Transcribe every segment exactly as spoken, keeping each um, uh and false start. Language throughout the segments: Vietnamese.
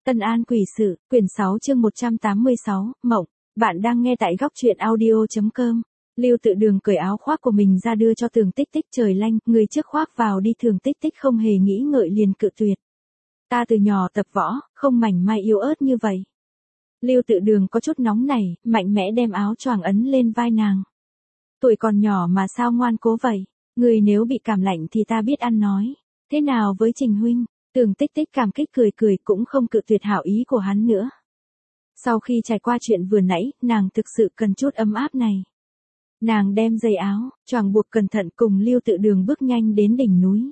Tân An Quỷ Sự, quyển sáu chương một trăm tám mươi sáu, Mộng. Bạn đang nghe tại góc truyện audio.com. Lưu Tự Đường cởi áo khoác của mình ra đưa cho Tường Tích Tích. Trời lanh, người trước khoác vào đi. Tường Tích Tích không hề nghĩ ngợi liền cự tuyệt. Ta từ nhỏ tập võ, không mảnh mai yếu ớt như vậy. Lưu Tự Đường có chút nóng nảy, mạnh mẽ đem áo choàng ấn lên vai nàng. Tuổi còn nhỏ mà sao ngoan cố vậy, người nếu bị cảm lạnh thì ta biết ăn nói. Thế nào với Trình huynh? Tường Tích Tích cảm kích cười cười cũng không cự tuyệt hảo ý của hắn nữa. Sau khi trải qua chuyện vừa nãy, nàng thực sự cần chút ấm áp này. Nàng đem dây áo, choàng buộc cẩn thận cùng Lưu Tự Đường bước nhanh đến đỉnh núi.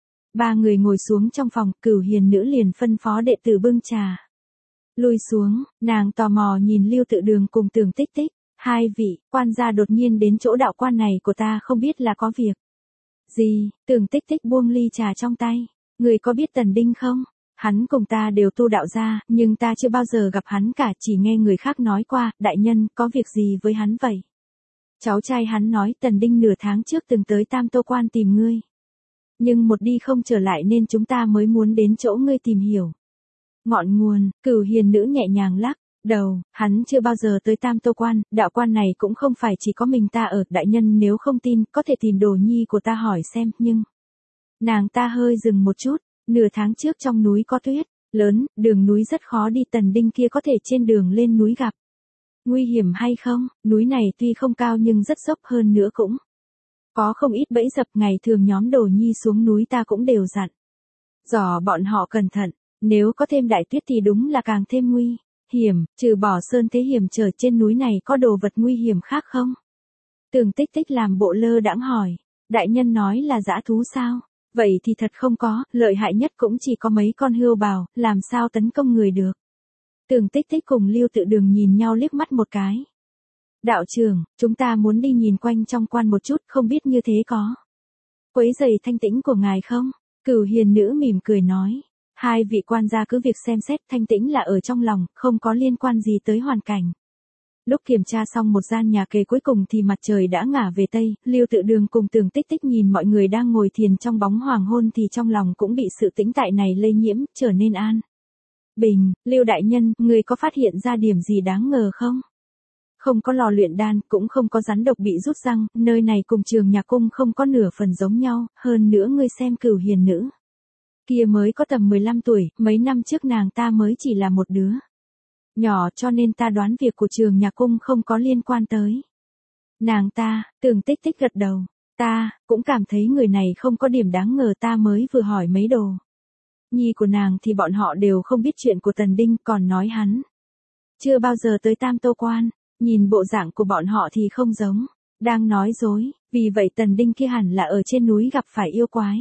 Ba người ngồi xuống trong phòng, Cửu Hiền nữ liền phân phó đệ tử bưng trà. Lui xuống, nàng tò mò nhìn Lưu Tự Đường cùng Tường Tích Tích. Hai vị, quan gia đột nhiên đến chỗ đạo quan này của ta không biết là có việc gì. Tường Tích Tích buông ly trà trong tay. Người có biết Tần Đinh không? Hắn cùng ta đều tu đạo gia, nhưng ta chưa bao giờ gặp hắn cả, chỉ nghe người khác nói qua. Đại nhân, có việc gì với hắn vậy? Cháu trai hắn nói Tần Đinh nửa tháng trước từng tới Tam Tô Quan tìm ngươi. Nhưng một đi không trở lại nên chúng ta mới muốn đến chỗ ngươi tìm hiểu. Ngọn nguồn, Cửu Hiền nữ nhẹ nhàng lắc đầu, hắn chưa bao giờ tới Tam Tô Quan, đạo quan này cũng không phải chỉ có mình ta ở. Đại nhân nếu không tin, có thể tìm đồ nhi của ta hỏi xem, nhưng... Nàng ta hơi dừng một chút, nửa tháng trước trong núi có tuyết lớn, đường núi rất khó đi. Tần Đinh kia có thể trên đường lên núi gặp nguy hiểm hay không? Núi này tuy không cao nhưng rất dốc, hơn nữa cũng có không ít bẫy dập. Ngày thường nhóm đồ nhi xuống núi ta cũng đều dặn dò bọn họ cẩn thận, nếu có thêm đại tuyết thì đúng là càng thêm nguy hiểm. Trừ bỏ sơn thế hiểm trở, trên núi này có đồ vật nguy hiểm khác không? Tường Tích Tích làm bộ lơ đãng hỏi. Đại nhân nói là dã thú sao? Vậy thì thật không có, lợi hại nhất cũng chỉ có mấy con hươu bào, làm sao tấn công người được. Tường Tích Tích cùng Lưu Tự Đường nhìn nhau liếc mắt một cái. Đạo trưởng, chúng ta muốn đi nhìn quanh trong quan một chút, không biết như thế có quấy rầy thanh tĩnh của ngài không? Cửu Hiền nữ mỉm cười nói. Hai vị quan gia cứ việc xem xét, thanh tĩnh là ở trong lòng, không có liên quan gì tới hoàn cảnh. Lúc kiểm tra xong một gian nhà kề cuối cùng thì mặt trời đã ngả về Tây. Lưu Tự Đường cùng Tường Tích Tích nhìn mọi người đang ngồi thiền trong bóng hoàng hôn thì trong lòng cũng bị sự tĩnh tại này lây nhiễm, trở nên an bình. Lưu đại nhân, người có phát hiện ra điểm gì đáng ngờ không? Không có lò luyện đan, cũng không có rắn độc bị rút răng, nơi này cùng Trường Nhạc Cung không có nửa phần giống nhau, hơn nữa ngươi xem Cửu Hiền nữ kia mới có tầm mười lăm tuổi, mấy năm trước nàng ta mới chỉ là một đứa nhỏ, cho nên ta đoán việc của Trường Nhạc Cung không có liên quan tới nàng ta. Tường Tích Tích gật đầu. Ta cũng cảm thấy người này không có điểm đáng ngờ. Ta mới vừa hỏi mấy đồ nhi của nàng thì bọn họ đều không biết chuyện của Tần Đinh, còn nói hắn chưa bao giờ tới Tam Tô Quan. Nhìn bộ dạng của bọn họ thì không giống đang nói dối, vì vậy Tần Đinh kia hẳn là ở trên núi gặp phải yêu quái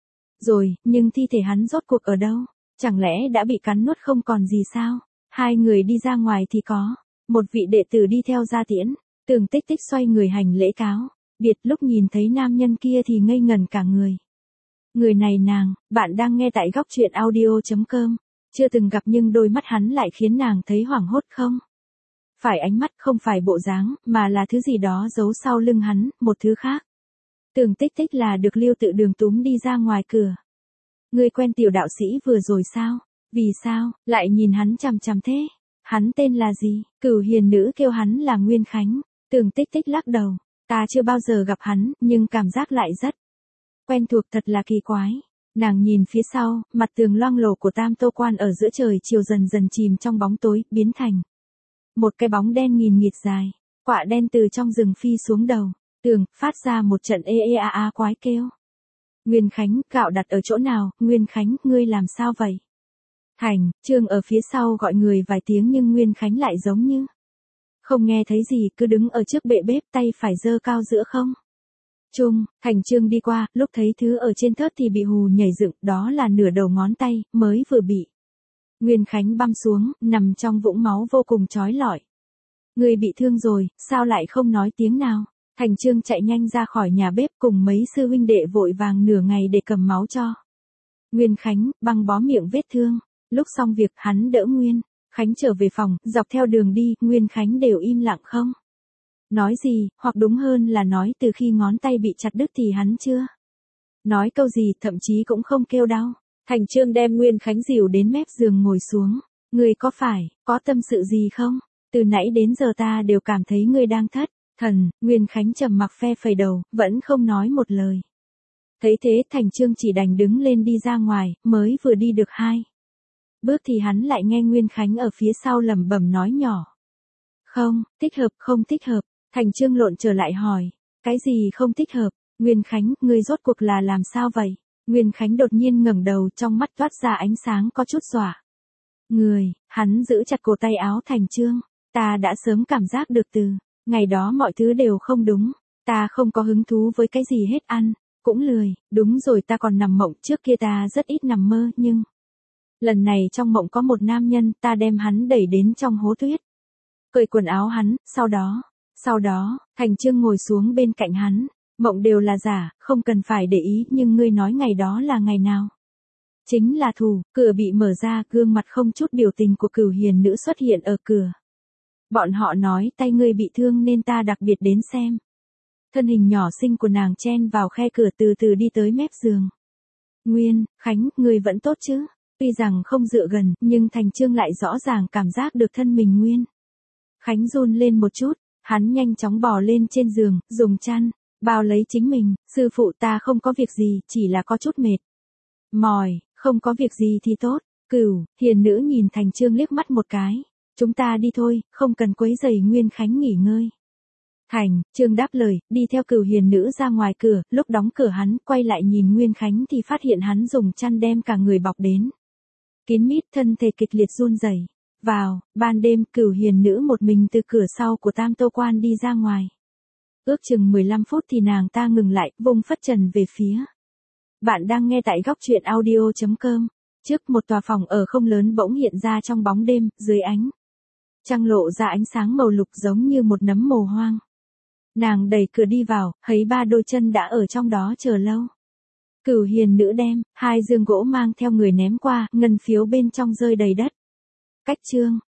rồi, nhưng thi thể hắn rốt cuộc ở đâu? Chẳng lẽ đã bị cắn nuốt không còn gì sao? Hai người đi ra ngoài thì có một vị đệ tử đi theo ra tiễn. Tường Tích Tích xoay người hành lễ cáo biệt, lúc nhìn thấy nam nhân kia thì ngây ngẩn cả người. Người này nàng, bạn đang nghe tại góc truyện audio.com. Chưa từng gặp nhưng đôi mắt hắn lại khiến nàng thấy hoảng hốt. Không phải ánh mắt, không phải bộ dáng, mà là thứ gì đó giấu sau lưng hắn, một thứ khác. Tường Tích Tích là được Lưu Tự Đường túm đi ra ngoài cửa. Ngươi quen tiểu đạo sĩ vừa rồi sao? Vì sao lại nhìn hắn chằm chằm thế? Hắn tên là gì? Cửu Hiền nữ kêu hắn là Nguyên Khánh. Tường Tích Tích lắc đầu. Ta chưa bao giờ gặp hắn, nhưng cảm giác lại rất quen thuộc, thật là kỳ quái. Nàng nhìn phía sau, mặt tường loang lổ của Tam Tô Quan ở giữa trời chiều dần dần chìm trong bóng tối, biến thành một cái bóng đen nghìn nghịt dài. Quạ đen từ trong rừng phi xuống đầu tường, phát ra một trận ê ê a a quái kêu. Nguyên Khánh, gạo đặt ở chỗ nào? Nguyên Khánh, ngươi làm sao vậy? Thành Trương ở phía sau gọi người vài tiếng nhưng Nguyên Khánh lại giống như không nghe thấy gì, cứ đứng ở trước bệ bếp, tay phải giơ cao giữa không trung. Thành Trương đi qua, lúc thấy thứ ở trên thớt thì bị hù nhảy dựng, đó là nửa đầu ngón tay, mới vừa bị Nguyên Khánh băm xuống, nằm trong vũng máu vô cùng chói lọi. Ngươi bị thương rồi, sao lại không nói tiếng nào? Thành Trương chạy nhanh ra khỏi nhà bếp cùng mấy sư huynh đệ vội vàng nửa ngày để cầm máu cho Nguyên Khánh, băng bó miệng vết thương. Lúc xong việc hắn đỡ Nguyên Khánh trở về phòng, dọc theo đường đi, Nguyên Khánh đều im lặng không nói gì, hoặc đúng hơn là nói từ khi ngón tay bị chặt đứt thì hắn chưa nói câu gì, thậm chí cũng không kêu đau. Thành Trương đem Nguyên Khánh dìu đến mép giường ngồi xuống. Ngươi có phải, có tâm sự gì không? Từ nãy đến giờ ta đều cảm thấy ngươi đang thất thần. Nguyên Khánh trầm mặc phe phẩy đầu, vẫn không nói một lời. Thấy thế Thành Chương chỉ đành đứng lên đi ra ngoài, mới vừa đi được hai bước thì hắn lại nghe Nguyên Khánh ở phía sau lẩm bẩm nói nhỏ. Không, thích hợp, không thích hợp. Thành Chương lộn trở lại hỏi. Cái gì không thích hợp? Nguyên Khánh, ngươi rốt cuộc là làm sao vậy? Nguyên Khánh đột nhiên ngẩng đầu, trong mắt toát ra ánh sáng có chút dọa. Người, hắn giữ chặt cổ tay áo Thành Chương. Ta đã sớm cảm giác được từ ngày đó mọi thứ đều không đúng. Ta không có hứng thú với cái gì hết, ăn cũng lười. Đúng rồi, ta còn nằm mộng, trước kia ta rất ít nằm mơ, nhưng lần này trong mộng có một nam nhân, ta đem hắn đẩy đến trong hố tuyết. Cởi quần áo hắn, sau đó, sau đó, Thành Chương ngồi xuống bên cạnh hắn. Mộng đều là giả, không cần phải để ý, nhưng ngươi nói ngày đó là ngày nào? Chính là thù. Cửa bị mở ra, gương mặt không chút biểu tình của Cửu Hiền nữ xuất hiện ở cửa. Bọn họ nói tay ngươi bị thương nên ta đặc biệt đến xem. Thân hình nhỏ xinh của nàng chen vào khe cửa, từ từ đi tới mép giường. Nguyên Khánh, ngươi vẫn tốt chứ? Tuy rằng không dựa gần, nhưng Thành Chương lại rõ ràng cảm giác được thân mình Nguyên Khánh run lên một chút. Hắn nhanh chóng bò lên trên giường, dùng chăn bao lấy chính mình. Sư phụ, ta không có việc gì, chỉ là có chút mệt mỏi. Không có việc gì thì tốt. Cửu Hiền nữ nhìn Thành Chương liếc mắt một cái. Chúng ta đi thôi, không cần quấy rầy Nguyên Khánh nghỉ ngơi. Thành Chương đáp lời, đi theo Cửu Hiền nữ ra ngoài cửa. Lúc đóng cửa hắn quay lại nhìn Nguyên Khánh thì phát hiện hắn dùng chăn đem cả người bọc đến kín mít, thân thể kịch liệt run rẩy. Vào ban đêm, Cửu Hiền nữ một mình từ cửa sau của Tam Tô Quan đi ra ngoài. Ước chừng mười lăm phút thì nàng ta ngừng lại, vùng phất trần về phía. Bạn đang nghe tại góc truyện audio chấm com. Trước một tòa phòng ở không lớn bỗng hiện ra trong bóng đêm, dưới ánh trăng lộ ra ánh sáng màu lục giống như một nấm mồ hoang. Nàng đẩy cửa đi vào, thấy ba đôi chân đã ở trong đó chờ lâu. Cửu Hiền nữ đem hai giường gỗ mang theo người ném qua, ngân phiếu bên trong rơi đầy đất. Cách Chương